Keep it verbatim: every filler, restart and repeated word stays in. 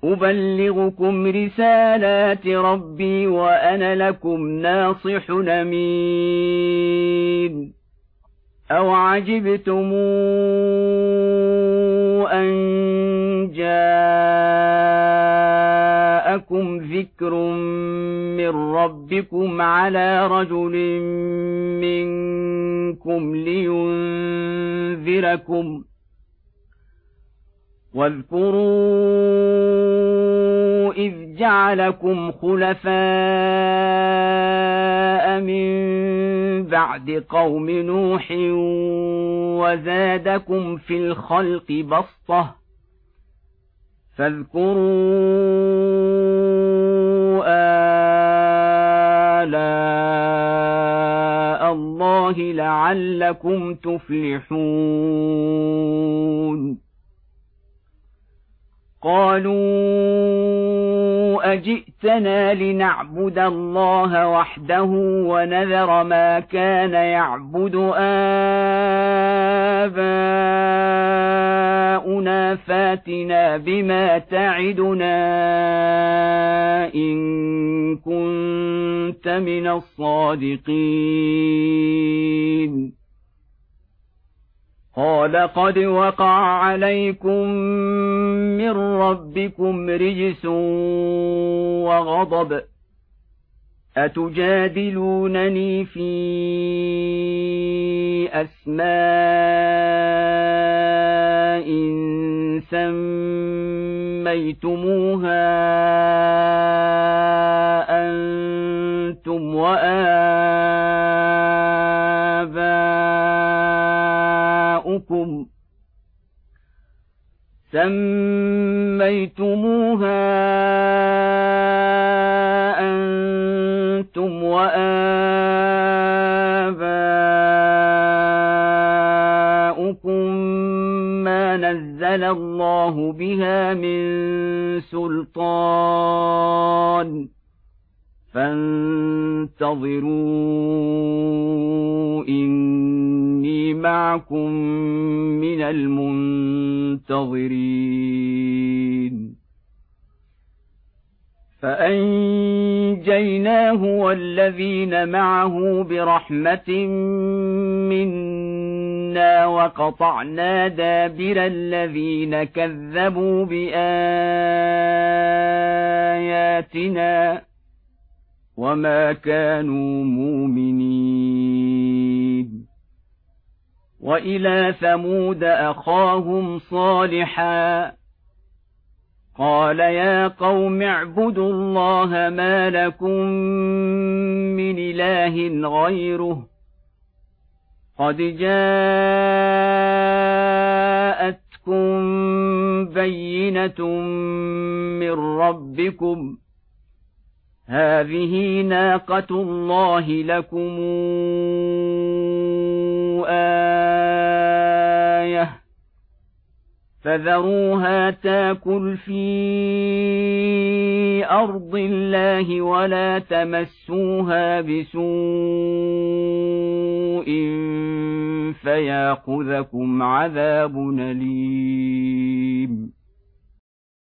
أبلغكم رسالات ربي وأنا لكم ناصح أمين أو عجبتم أن جاءكم ذكر من ربكم على رجل منكم لينذركم واذكروا إذ جعلكم خلفاء من بعد قوم نوح وزادكم في الخلق بسطة فاذكروا آلاء الله لعلكم تفلحون قالوا أجئتنا لنعبد الله وحده ونذر ما كان يعبد آباؤنا فاتنا بما تعدنا إن كنت من الصادقين قال قد وقع عليكم من ربكم رجس وغضب أتجادلونني في أسماء سميتموها أنتم وآباؤكم سميتموها أنتم وآباؤكم ما نزل الله بها من سلطان فانتظروا إني معكم من المنتظرين فأنجيناه والذين معه برحمة منا وقطعنا دابر الذين كذبوا بآياتنا وما كانوا مؤمنين وإلى ثمود أخاهم صالحا قال يا قوم اعبدوا الله ما لكم من إله غيره قد جاءتكم بينة من ربكم هذه ناقة الله لكم آية فذروها تاكل في أرض الله ولا تمسوها بسوء فيأخذكم عذاب أليم